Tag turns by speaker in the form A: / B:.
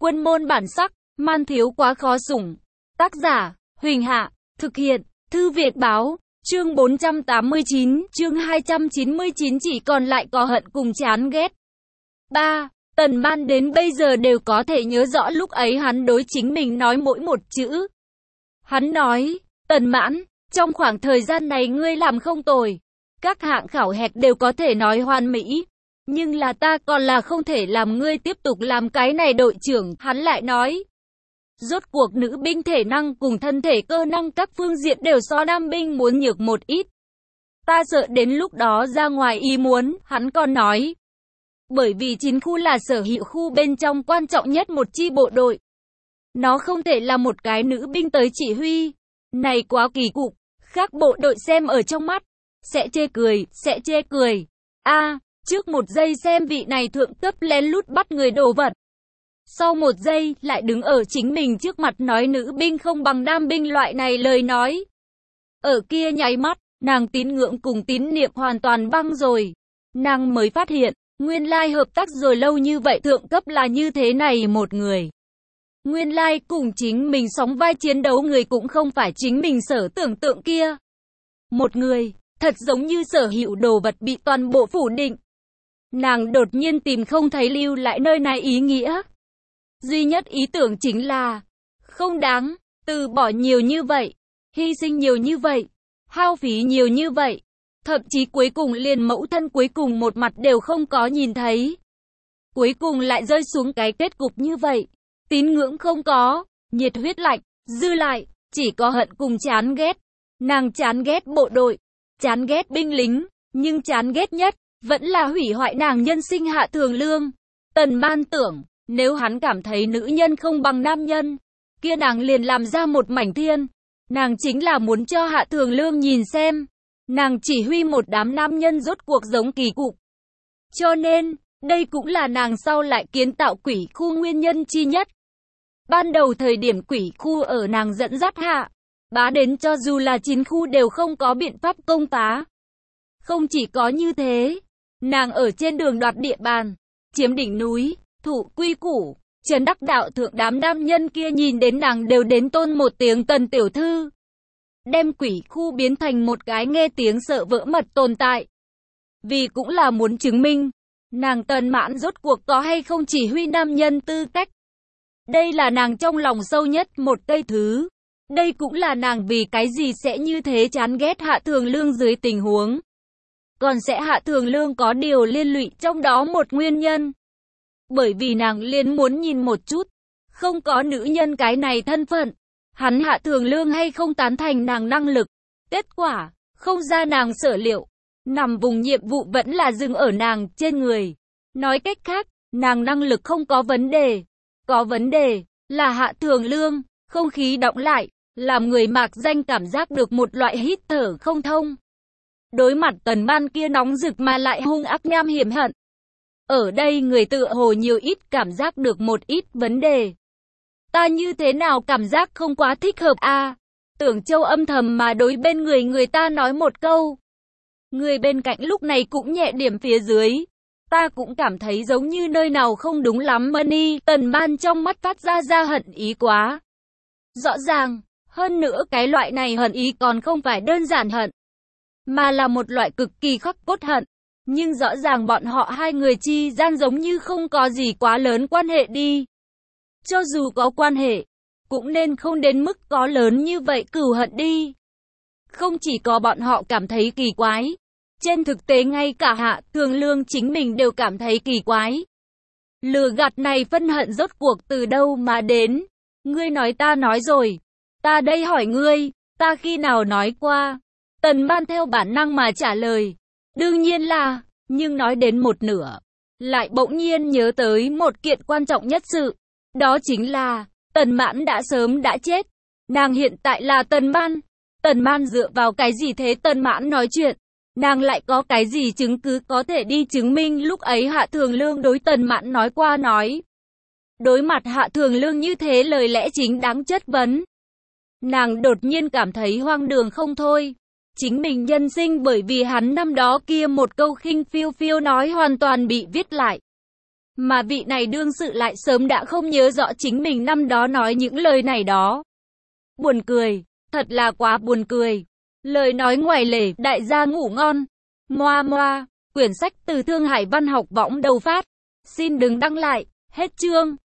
A: Quân môn bản sắc, man thiếu quá khó sủng. Tác giả, Huỳnh Hạ, thực hiện, Thư Việt Báo, chương 489, chương 299 chỉ còn lại có hận cùng chán ghét. 3. Tần Man đến bây giờ đều có thể nhớ rõ lúc ấy hắn đối chính mình nói mỗi một chữ. Hắn nói, Tần Mãn, trong khoảng thời gian này ngươi làm không tồi. Các hạng khảo hạch đều có thể nói hoàn mỹ. Nhưng là ta còn là không thể làm ngươi tiếp tục làm cái này đội trưởng, hắn lại nói. Rốt cuộc nữ binh thể năng cùng thân thể cơ năng các phương diện đều so nam binh muốn nhược một ít. Ta sợ đến lúc đó ra ngoài ý muốn, hắn còn nói. Bởi vì chiến khu là sở hữu khu bên trong quan trọng nhất một chi bộ đội. Nó không thể là một cái nữ binh tới chỉ huy. Này quá kỳ cục, khác bộ đội xem ở trong mắt. Sẽ chê cười. Trước một giây xem vị này thượng cấp lén lút bắt người đồ vật. Sau một giây, lại đứng ở chính mình trước mặt nói nữ binh không bằng nam binh loại này lời nói. Ở kia nháy mắt, nàng tín ngưỡng cùng tín niệm hoàn toàn băng rồi. Nàng mới phát hiện, nguyên lai hợp tác rồi lâu như vậy thượng cấp là như thế này một người. Nguyên lai cùng chính mình sóng vai chiến đấu người cũng không phải chính mình sở tưởng tượng kia. Một người, thật giống như sở hữu đồ vật bị toàn bộ phủ định. Nàng đột nhiên tìm không thấy lưu lại nơi này ý nghĩa. Duy nhất ý tưởng chính là, không đáng, từ bỏ nhiều như vậy, hy sinh nhiều như vậy, hao phí nhiều như vậy. Thậm chí cuối cùng liền mẫu thân cuối cùng một mặt đều không có nhìn thấy. Cuối cùng lại rơi xuống cái kết cục như vậy. Tín ngưỡng không có, nhiệt huyết lạnh, dư lại, chỉ có hận cùng chán ghét. Nàng chán ghét bộ đội, chán ghét binh lính, nhưng chán ghét nhất, vẫn là hủy hoại nàng nhân sinh Hạ Thường Lương. Tần Man tưởng, nếu hắn cảm thấy nữ nhân không bằng nam nhân, kia nàng liền làm ra một mảnh thiên. Nàng chính là muốn cho Hạ Thường Lương nhìn xem. Nàng chỉ huy một đám nam nhân rốt cuộc giống kỳ cục. Cho nên, đây cũng là nàng sau lại kiến tạo quỷ khu nguyên nhân chi nhất. Ban đầu thời điểm quỷ khu ở nàng dẫn dắt hạ, bá đến cho dù là 9 khu đều không có biện pháp công phá. Không chỉ có như thế, nàng ở trên đường đoạt địa bàn, chiếm đỉnh núi, thủ quy củ, trấn đắc đạo thượng đám nam nhân kia nhìn đến nàng đều đến tôn một tiếng Tần tiểu thư. Đem quỷ khu biến thành một cái nghe tiếng sợ vỡ mật tồn tại. Vì cũng là muốn chứng minh, nàng Tần Mãn rốt cuộc có hay không chỉ huy nam nhân tư cách. Đây là nàng trong lòng sâu nhất một cây thứ. Đây cũng là nàng vì cái gì sẽ như thế chán ghét Hạ Thường Lương dưới tình huống. Còn sẽ Hạ Thường Lương có điều liên lụy trong đó một nguyên nhân. Bởi vì nàng liền muốn nhìn một chút, không có nữ nhân cái này thân phận. Hắn Hạ Thường Lương hay không tán thành nàng năng lực. Kết quả, không ra nàng sở liệu. Nằm vùng nhiệm vụ vẫn là dừng ở nàng trên người. Nói cách khác, nàng năng lực không có vấn đề. Có vấn đề, là Hạ Thường Lương, không khí đọng lại, làm người mạc danh cảm giác được một loại hít thở không thông. Đối mặt Tần Man kia nóng rực mà lại hung ác nham hiểm hận. Ở đây người tựa hồ nhiều ít cảm giác được một ít vấn đề. Ta như thế nào cảm giác không quá thích hợp Tưởng Châu âm thầm mà đối bên người ta nói một câu. Người bên cạnh lúc này cũng nhẹ điểm phía dưới. Ta cũng cảm thấy giống như nơi nào không đúng lắm Money. Tần Man trong mắt phát ra hận ý quá rõ ràng. Hơn nữa cái loại này hận ý còn không phải đơn giản hận, mà là một loại cực kỳ khắc cốt hận. Nhưng rõ ràng bọn họ hai người chi gian giống như không có gì quá lớn quan hệ đi. Cho dù có quan hệ, cũng nên không đến mức có lớn như vậy cừu hận đi. Không chỉ có bọn họ cảm thấy kỳ quái. Trên thực tế ngay cả Hạ Thường Lương chính mình đều cảm thấy kỳ quái. Lừa gạt này phân hận rốt cuộc từ đâu mà đến? Ngươi nói ta nói rồi. Ta đây hỏi ngươi, ta khi nào nói qua? Tần Man theo bản năng mà trả lời. Đương nhiên là, nhưng nói đến một nửa. Lại bỗng nhiên nhớ tới một kiện quan trọng nhất sự. Đó chính là, Tần Mãn đã sớm đã chết. Nàng hiện tại là Tần Man. Tần Man dựa vào cái gì thế Tần Mãn nói chuyện? Nàng lại có cái gì chứng cứ có thể đi chứng minh lúc ấy Hạ Thường Lương đối Tần Mãn nói qua nói. Đối mặt Hạ Thường Lương như thế lời lẽ chính đáng chất vấn. Nàng đột nhiên cảm thấy hoang đường không thôi. Chính mình nhân sinh bởi vì hắn năm đó kia một câu khinh phiêu phiêu nói hoàn toàn bị viết lại. Mà vị này đương sự lại sớm đã không nhớ rõ chính mình năm đó nói những lời này đó. Buồn cười, thật là quá buồn cười. Lời nói ngoài lề, đại gia ngủ ngon. Moa moa, quyển sách từ Thương Hải Văn học võng đầu phát. Xin đừng đăng lại, hết chương.